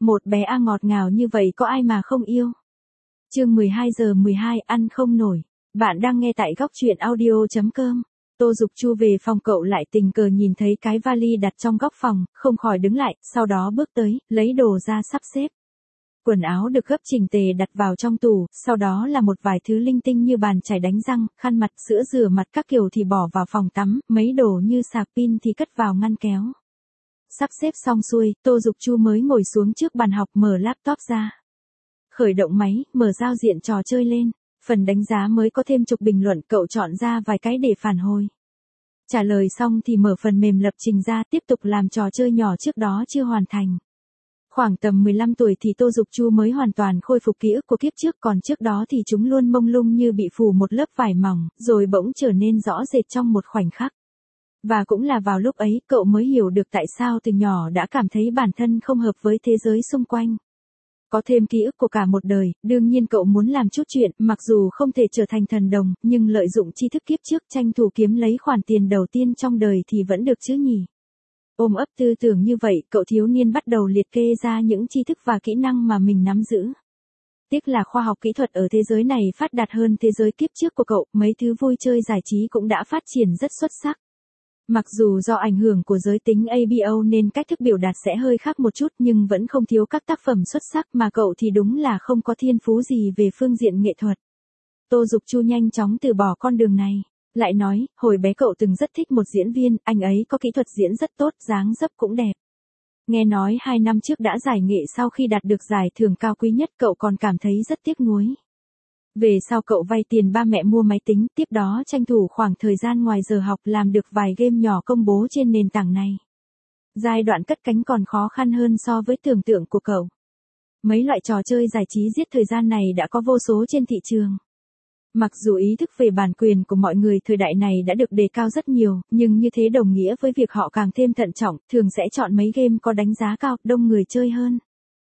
Một bé A ngọt ngào như vậy có ai mà không yêu. Chương 12:12 ăn không nổi. Bạn đang nghe tại góc truyện audio.com. Tô Dục Chu về phòng cậu lại tình cờ nhìn thấy cái vali đặt trong góc phòng, không khỏi đứng lại, sau đó bước tới, lấy đồ ra sắp xếp. Quần áo được gấp chỉnh tề đặt vào trong tủ, sau đó là một vài thứ linh tinh như bàn chải đánh răng, khăn mặt, sữa rửa mặt các kiểu thì bỏ vào phòng tắm, mấy đồ như sạc pin thì cất vào ngăn kéo. Sắp xếp xong xuôi, Tô Dục Chu mới ngồi xuống trước bàn học mở laptop ra. Khởi động máy, mở giao diện trò chơi lên. Phần đánh giá mới có thêm chục bình luận, cậu chọn ra vài cái để phản hồi. Trả lời xong thì mở phần mềm lập trình ra, tiếp tục làm trò chơi nhỏ trước đó chưa hoàn thành. Khoảng tầm 15 tuổi thì Tô Dục Chu mới hoàn toàn khôi phục ký ức của kiếp trước, còn trước đó thì chúng luôn mông lung như bị phủ một lớp vải mỏng, rồi bỗng trở nên rõ rệt trong một khoảnh khắc. Và cũng là vào lúc ấy, cậu mới hiểu được tại sao từ nhỏ đã cảm thấy bản thân không hợp với thế giới xung quanh. Có thêm ký ức của cả một đời, đương nhiên cậu muốn làm chút chuyện, mặc dù không thể trở thành thần đồng, nhưng lợi dụng tri thức kiếp trước tranh thủ kiếm lấy khoản tiền đầu tiên trong đời thì vẫn được chứ nhỉ. Ôm ấp tư tưởng như vậy, cậu thiếu niên bắt đầu liệt kê ra những tri thức và kỹ năng mà mình nắm giữ. Tiếc là khoa học kỹ thuật ở thế giới này phát đạt hơn thế giới kiếp trước của cậu, mấy thứ vui chơi giải trí cũng đã phát triển rất xuất sắc. Mặc dù do ảnh hưởng của giới tính ABO nên cách thức biểu đạt sẽ hơi khác một chút, nhưng vẫn không thiếu các tác phẩm xuất sắc, mà cậu thì đúng là không có thiên phú gì về phương diện nghệ thuật. Tô Dục Chu nhanh chóng từ bỏ con đường này. Lại nói, hồi bé cậu từng rất thích một diễn viên, anh ấy có kỹ thuật diễn rất tốt, dáng dấp cũng đẹp. Nghe nói 2 năm trước đã giải nghệ, sau khi đạt được giải thưởng cao quý nhất cậu còn cảm thấy rất tiếc nuối. Về sau cậu vay tiền ba mẹ mua máy tính, tiếp đó tranh thủ khoảng thời gian ngoài giờ học làm được vài game nhỏ công bố trên nền tảng này. Giai đoạn cất cánh còn khó khăn hơn so với tưởng tượng của cậu. Mấy loại trò chơi giải trí giết thời gian này đã có vô số trên thị trường. Mặc dù ý thức về bản quyền của mọi người thời đại này đã được đề cao rất nhiều, nhưng như thế đồng nghĩa với việc họ càng thêm thận trọng, thường sẽ chọn mấy game có đánh giá cao, đông người chơi hơn.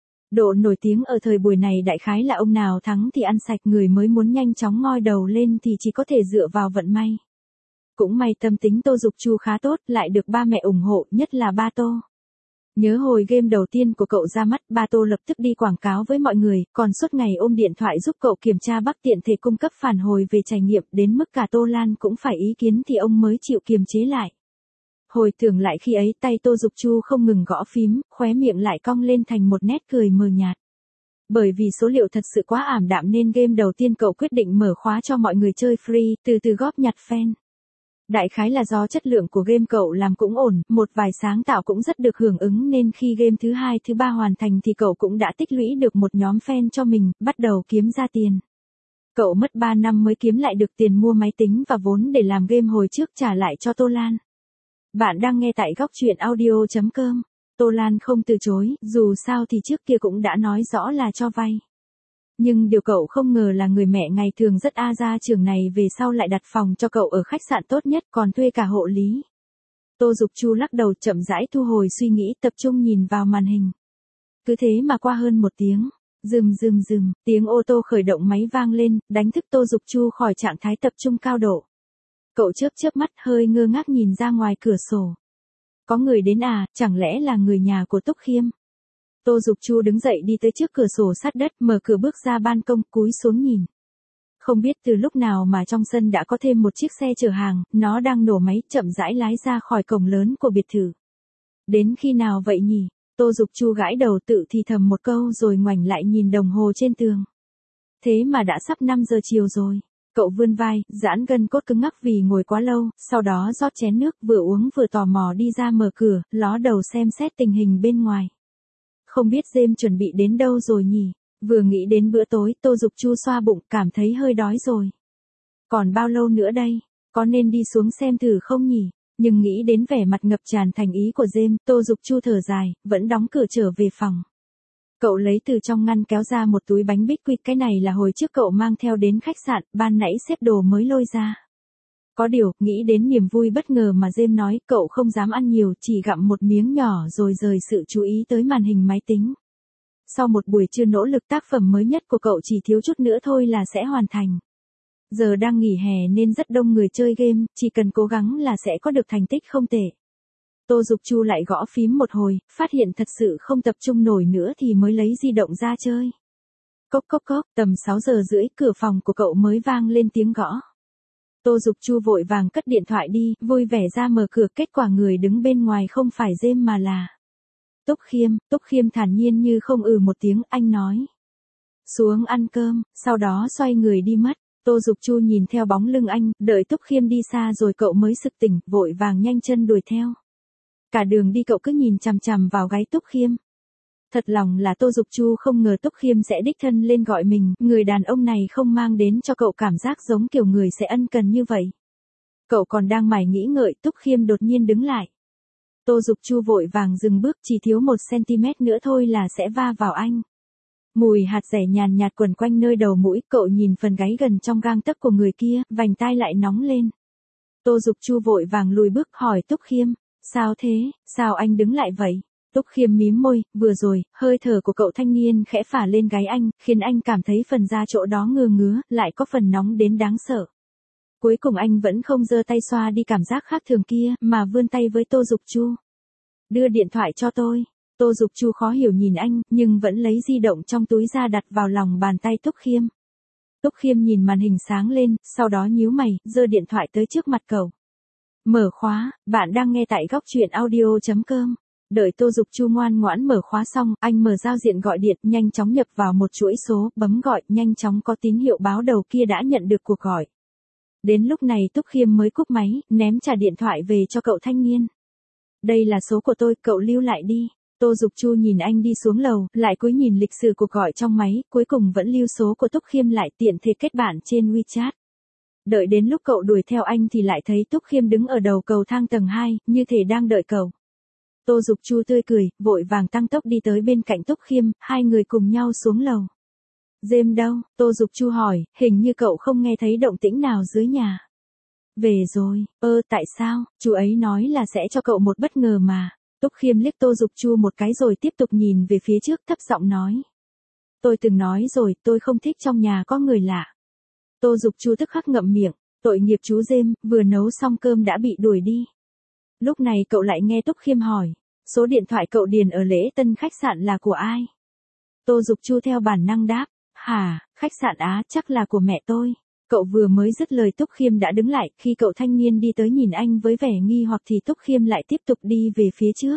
Độ nổi tiếng ở thời buổi này đại khái là ông nào thắng thì ăn sạch, người mới muốn nhanh chóng ngoi đầu lên thì chỉ có thể dựa vào vận may. Cũng may tâm tính Tô Dục Chu khá tốt, lại được ba mẹ ủng hộ, nhất là ba Tô. Nhớ hồi game đầu tiên của cậu ra mắt, ba Tô lập tức đi quảng cáo với mọi người, còn suốt ngày ôm điện thoại giúp cậu kiểm tra bug, tiện thể cung cấp phản hồi về trải nghiệm, đến mức cả Tô Lan cũng phải ý kiến thì ông mới chịu kiềm chế lại. Hồi tưởng lại khi ấy, tay Tô Dục Chu không ngừng gõ phím, khóe miệng lại cong lên thành một nét cười mờ nhạt. Bởi vì số liệu thật sự quá ảm đạm nên game đầu tiên cậu quyết định mở khóa cho mọi người chơi free, từ từ góp nhặt fan. Đại khái là do chất lượng của game cậu làm cũng ổn, một vài sáng tạo cũng rất được hưởng ứng nên khi game thứ 2 thứ 3 hoàn thành thì cậu cũng đã tích lũy được một nhóm fan cho mình, bắt đầu kiếm ra tiền. Cậu mất 3 năm mới kiếm lại được tiền mua máy tính và vốn để làm game hồi trước trả lại cho Tô Lan. Bạn đang nghe tại góc truyện audio.com. Tô Lan không từ chối, dù sao thì trước kia cũng đã nói rõ là cho vay. Nhưng điều cậu không ngờ là người mẹ ngày thường rất gia trưởng này về sau lại đặt phòng cho cậu ở khách sạn tốt nhất, còn thuê cả hộ lý. Tô Dục Chu lắc đầu chậm rãi thu hồi suy nghĩ, tập trung nhìn vào màn hình. Cứ thế mà qua hơn một tiếng, rầm, tiếng ô tô khởi động máy vang lên, đánh thức Tô Dục Chu khỏi trạng thái tập trung cao độ. Cậu chớp mắt hơi ngơ ngác nhìn ra ngoài cửa sổ. Có người đến à, chẳng lẽ là người nhà của Túc Khiêm? Tô Dục Chu đứng dậy đi tới trước cửa sổ sát đất, mở cửa bước ra ban công, cúi xuống nhìn. Không biết từ lúc nào mà trong sân đã có thêm một chiếc xe chở hàng, nó đang nổ máy, chậm rãi lái ra khỏi cổng lớn của biệt thự. Đến khi nào vậy nhỉ? Tô Dục Chu gãi đầu tự thì thầm một câu rồi ngoảnh lại nhìn đồng hồ trên tường. Thế mà đã sắp 5 giờ chiều rồi. Cậu vươn vai, giãn gân cốt cứng ngắc vì ngồi quá lâu, sau đó rót chén nước, vừa uống vừa tò mò đi ra mở cửa, ló đầu xem xét tình hình bên ngoài. Không biết James chuẩn bị đến đâu rồi nhỉ? Vừa nghĩ đến bữa tối, Tô Dục Chu xoa bụng, cảm thấy hơi đói rồi. Còn bao lâu nữa đây? Có nên đi xuống xem thử không nhỉ? Nhưng nghĩ đến vẻ mặt ngập tràn thành ý của James, Tô Dục Chu thở dài, vẫn đóng cửa trở về phòng. Cậu lấy từ trong ngăn kéo ra một túi bánh bích quy, cái này là hồi trước cậu mang theo đến khách sạn, ban nãy xếp đồ mới lôi ra. Có điều, nghĩ đến niềm vui bất ngờ mà James nói, cậu không dám ăn nhiều, chỉ gặm một miếng nhỏ rồi rời sự chú ý tới màn hình máy tính. Sau một buổi trưa nỗ lực, tác phẩm mới nhất của cậu chỉ thiếu chút nữa thôi là sẽ hoàn thành. Giờ đang nghỉ hè nên rất đông người chơi game, chỉ cần cố gắng là sẽ có được thành tích không tệ. Tô Dục Chu lại gõ phím một hồi, phát hiện thật sự không tập trung nổi nữa thì mới lấy di động ra chơi. Cốc cốc cốc, tầm 6 giờ rưỡi, cửa phòng của cậu mới vang lên tiếng gõ. Tô Dục Chu vội vàng cất điện thoại đi, vui vẻ ra mở cửa, kết quả người đứng bên ngoài không phải Dêm mà là Túc Khiêm thản nhiên như không một tiếng, anh nói. Xuống ăn cơm, sau đó xoay người đi mất. Tô Dục Chu nhìn theo bóng lưng anh, đợi Túc Khiêm đi xa rồi cậu mới sực tỉnh, vội vàng nhanh chân đuổi theo. Cả đường đi cậu cứ nhìn chằm chằm vào gáy Túc Khiêm. Thật lòng là Tô Dục Chu không ngờ Túc Khiêm sẽ đích thân lên gọi mình, người đàn ông này không mang đến cho cậu cảm giác giống kiểu người sẽ ân cần như vậy. Cậu còn đang mải nghĩ ngợi, Túc Khiêm đột nhiên đứng lại. Tô Dục Chu vội vàng dừng bước, chỉ thiếu 1 cm nữa thôi là sẽ va vào anh. Mùi hạt dẻ nhàn nhạt quẩn quanh nơi đầu mũi, cậu nhìn phần gáy gần trong gang tấc của người kia, vành tai lại nóng lên. Tô Dục Chu vội vàng lùi bước hỏi Túc Khiêm, sao thế, sao anh đứng lại vậy? Túc Khiêm mím môi, vừa rồi, hơi thở của cậu thanh niên khẽ phả lên gáy anh, khiến anh cảm thấy phần da chỗ đó ngứa ngứa, lại có phần nóng đến đáng sợ. Cuối cùng anh vẫn không giơ tay xoa đi cảm giác khác thường kia, mà vươn tay với Tô Dục Chu. Đưa điện thoại cho tôi. Tô Dục Chu khó hiểu nhìn anh, nhưng vẫn lấy di động trong túi ra đặt vào lòng bàn tay Túc Khiêm. Túc Khiêm nhìn màn hình sáng lên, sau đó nhíu mày, giơ điện thoại tới trước mặt cậu. Mở khóa, bạn đang nghe tại góc truyện audio.com. Đợi Tô Dục Chu ngoan ngoãn mở khóa xong, anh mở giao diện gọi điện, nhanh chóng nhập vào một chuỗi số, bấm gọi, nhanh chóng có tín hiệu báo đầu kia đã nhận được cuộc gọi. Đến lúc này Túc Khiêm mới cúp máy, ném trả điện thoại về cho cậu thanh niên. Đây là số của tôi, cậu lưu lại đi. Tô Dục Chu nhìn anh đi xuống lầu, lại cúi nhìn lịch sử cuộc gọi trong máy, cuối cùng vẫn lưu số của Túc Khiêm lại, tiện thể kết bạn trên WeChat. Đợi đến lúc cậu đuổi theo anh thì lại thấy Túc Khiêm đứng ở đầu cầu thang tầng 2, như thể đang đợi cậu. Tô Dục Chu tươi cười, vội vàng tăng tốc đi tới bên cạnh Túc Khiêm, hai người cùng nhau xuống lầu. Dêm đâu? Tô Dục Chu hỏi, hình như cậu không nghe thấy động tĩnh nào dưới nhà. Về rồi, tại sao? Chú ấy nói là sẽ cho cậu một bất ngờ mà. Túc Khiêm liếc Tô Dục Chu một cái rồi tiếp tục nhìn về phía trước, thấp giọng nói. Tôi từng nói rồi, tôi không thích trong nhà có người lạ. Tô Dục Chu tức khắc ngậm miệng, tội nghiệp chú Dêm, vừa nấu xong cơm đã bị đuổi đi. Lúc này cậu lại nghe Túc Khiêm hỏi, số điện thoại cậu điền ở lễ tân khách sạn là của ai? Tô Dục Chu theo bản năng đáp, hả, khách sạn Á, chắc là của mẹ tôi. Cậu vừa mới dứt lời Túc Khiêm đã đứng lại, khi cậu thanh niên đi tới nhìn anh với vẻ nghi hoặc thì Túc Khiêm lại tiếp tục đi về phía trước.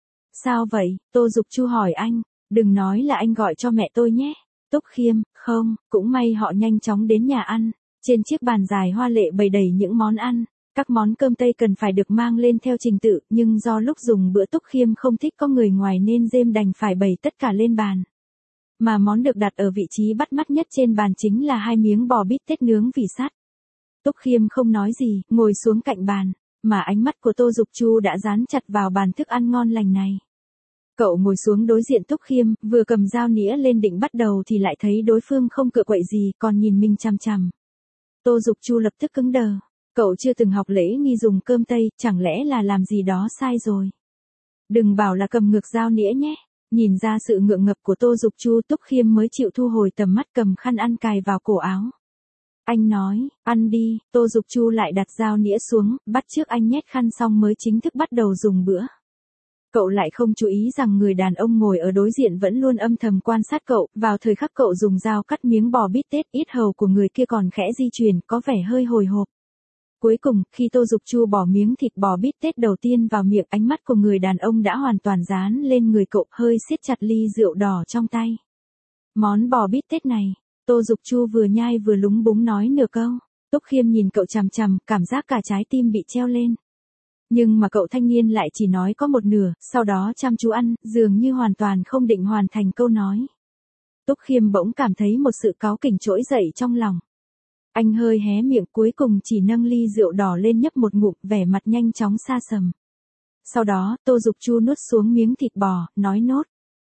Sao vậy? Tô Dục Chu hỏi anh, đừng nói là anh gọi cho mẹ tôi nhé. Túc Khiêm, không, cũng may họ nhanh chóng đến nhà ăn. Trên chiếc bàn dài hoa lệ bày đầy những món ăn. Các món cơm Tây cần phải được mang lên theo trình tự, nhưng do lúc dùng bữa Túc Khiêm không thích có người ngoài nên Dêm đành phải bày tất cả lên bàn. Mà món được đặt ở vị trí bắt mắt nhất trên bàn chính là 2 miếng bò bít tết nướng vỉ sắt. Túc Khiêm không nói gì, ngồi xuống cạnh bàn, mà ánh mắt của Tô Dục Chu đã dán chặt vào bàn thức ăn ngon lành này. Cậu ngồi xuống đối diện Túc Khiêm, vừa cầm dao nĩa lên định bắt đầu thì lại thấy đối phương không cựa quậy gì, còn nhìn mình chằm chằm. Tô Dục Chu lập tức cứng đờ. Cậu chưa từng học lễ nghi dùng cơm Tây, chẳng lẽ là làm gì đó sai rồi. Đừng bảo là cầm ngược dao nĩa nhé. Nhìn ra sự ngượng ngập của Tô Dục Chu, Túc Khiêm mới chịu thu hồi tầm mắt, cầm khăn ăn cài vào cổ áo. Anh nói, ăn đi. Tô Dục Chu lại đặt dao nĩa xuống, bắt chước anh nhét khăn xong mới chính thức bắt đầu dùng bữa. Cậu lại không chú ý rằng người đàn ông ngồi ở đối diện vẫn luôn âm thầm quan sát cậu, vào thời khắc cậu dùng dao cắt miếng bò bít tết, yết hầu của người kia còn khẽ di chuyển, có vẻ hơi hồi hộp. Cuối cùng, khi Tô Dục Chu bỏ miếng thịt bò bít tết đầu tiên vào miệng, ánh mắt của người đàn ông đã hoàn toàn dán lên người cậu, hơi siết chặt ly rượu đỏ trong tay. Món bò bít tết này, Tô Dục Chu vừa nhai vừa lúng búng nói nửa câu. Túc Khiêm nhìn cậu chằm chằm, cảm giác cả trái tim bị treo lên. Nhưng mà cậu thanh niên lại chỉ nói có một nửa, sau đó chăm chú ăn, dường như hoàn toàn không định hoàn thành câu nói. Túc Khiêm bỗng cảm thấy một sự cáu kỉnh trỗi dậy trong lòng. Anh hơi hé miệng, cuối cùng chỉ nâng ly rượu đỏ lên nhấp một ngụm, vẻ mặt nhanh chóng xa sầm. Sau đó, Tô Dục Chu nuốt xuống miếng thịt bò, nói nốt.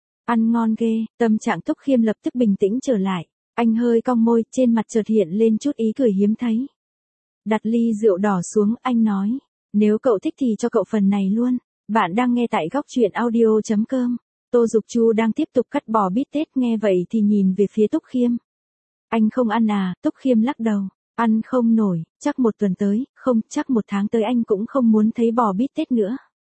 Ăn ngon ghê. Tâm trạng Túc Khiêm lập tức bình tĩnh trở lại. Anh hơi cong môi, trên mặt chợt hiện lên chút ý cười hiếm thấy. Đặt ly rượu đỏ xuống, anh nói. Nếu cậu thích thì cho cậu phần này luôn. Bạn đang nghe tại góc truyện audio.com. Tô Dục Chu đang tiếp tục cắt bò bít tết, nghe vậy thì nhìn về phía Túc Khiêm. Anh không ăn à? Túc Khiêm lắc đầu. Ăn không nổi, chắc 1 tuần tới, không, chắc 1 tháng tới anh cũng không muốn thấy bò bít tết nữa.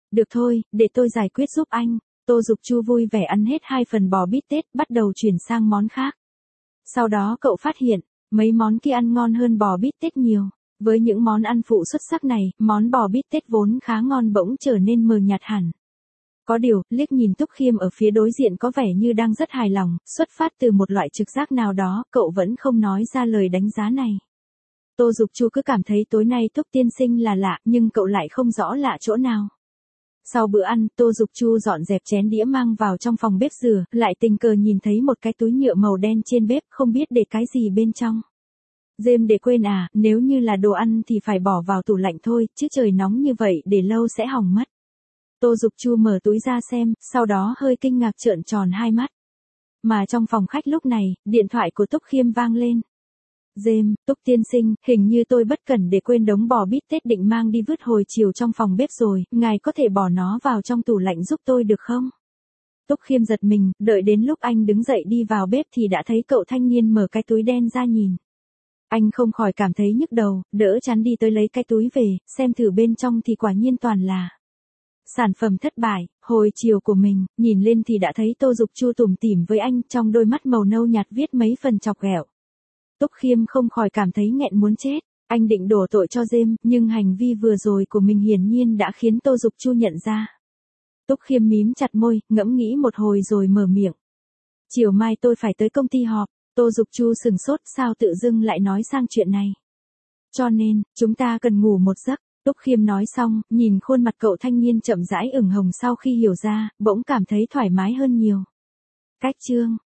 Được thôi, để tôi giải quyết giúp anh. Tô Dục Chu vui vẻ ăn hết 2 phần bò bít tết, bắt đầu chuyển sang món khác. Sau đó cậu phát hiện, mấy món kia ăn ngon hơn bò bít tết nhiều. Với những món ăn phụ xuất sắc này, món bò bít tết vốn khá ngon bỗng trở nên mờ nhạt hẳn. Có điều, liếc nhìn Túc Khiêm ở phía đối diện có vẻ như đang rất hài lòng, xuất phát từ một loại trực giác nào đó, cậu vẫn không nói ra lời đánh giá này. Tô Dục Chu cứ cảm thấy tối nay Túc tiên sinh là lạ, nhưng cậu lại không rõ lạ chỗ nào. Sau bữa ăn, Tô Dục Chu dọn dẹp chén đĩa mang vào trong phòng bếp rửa, lại tình cờ nhìn thấy một cái túi nhựa màu đen trên bếp, không biết để cái gì bên trong. Dêm để quên à, nếu như là đồ ăn thì phải bỏ vào tủ lạnh thôi, chứ trời nóng như vậy để lâu sẽ hỏng mất. Tô Dục Chu mở túi ra xem, sau đó hơi kinh ngạc trợn tròn hai mắt. Mà trong phòng khách lúc này, điện thoại của Túc Khiêm vang lên. Dêm, Túc tiên sinh, hình như tôi bất cẩn để quên đống bò bít tết định mang đi vứt hồi chiều trong phòng bếp rồi, ngài có thể bỏ nó vào trong tủ lạnh giúp tôi được không? Túc Khiêm giật mình, đợi đến lúc anh đứng dậy đi vào bếp thì đã thấy cậu thanh niên mở cái túi đen ra nhìn. Anh không khỏi cảm thấy nhức đầu, đỡ chán đi tới lấy cái túi về, xem thử bên trong thì quả nhiên toàn là sản phẩm thất bại. Hồi chiều của mình, nhìn lên thì đã thấy Tô Dục Chu tủm tỉm với anh, trong đôi mắt màu nâu nhạt viết mấy phần chọc ghẹo. Túc Khiêm không khỏi cảm thấy nghẹn muốn chết, anh định đổ tội cho Dêm, nhưng hành vi vừa rồi của mình hiển nhiên đã khiến Tô Dục Chu nhận ra. Túc Khiêm mím chặt môi, ngẫm nghĩ một hồi rồi mở miệng. Chiều mai tôi phải tới công ty họp. Tô Dục Chu sừng sốt, sao tự dưng lại nói sang chuyện này. Cho nên, chúng ta cần ngủ một giấc. Túc Khiêm nói xong, nhìn khuôn mặt cậu thanh niên chậm rãi ửng hồng sau khi hiểu ra, bỗng cảm thấy thoải mái hơn nhiều. Cách chương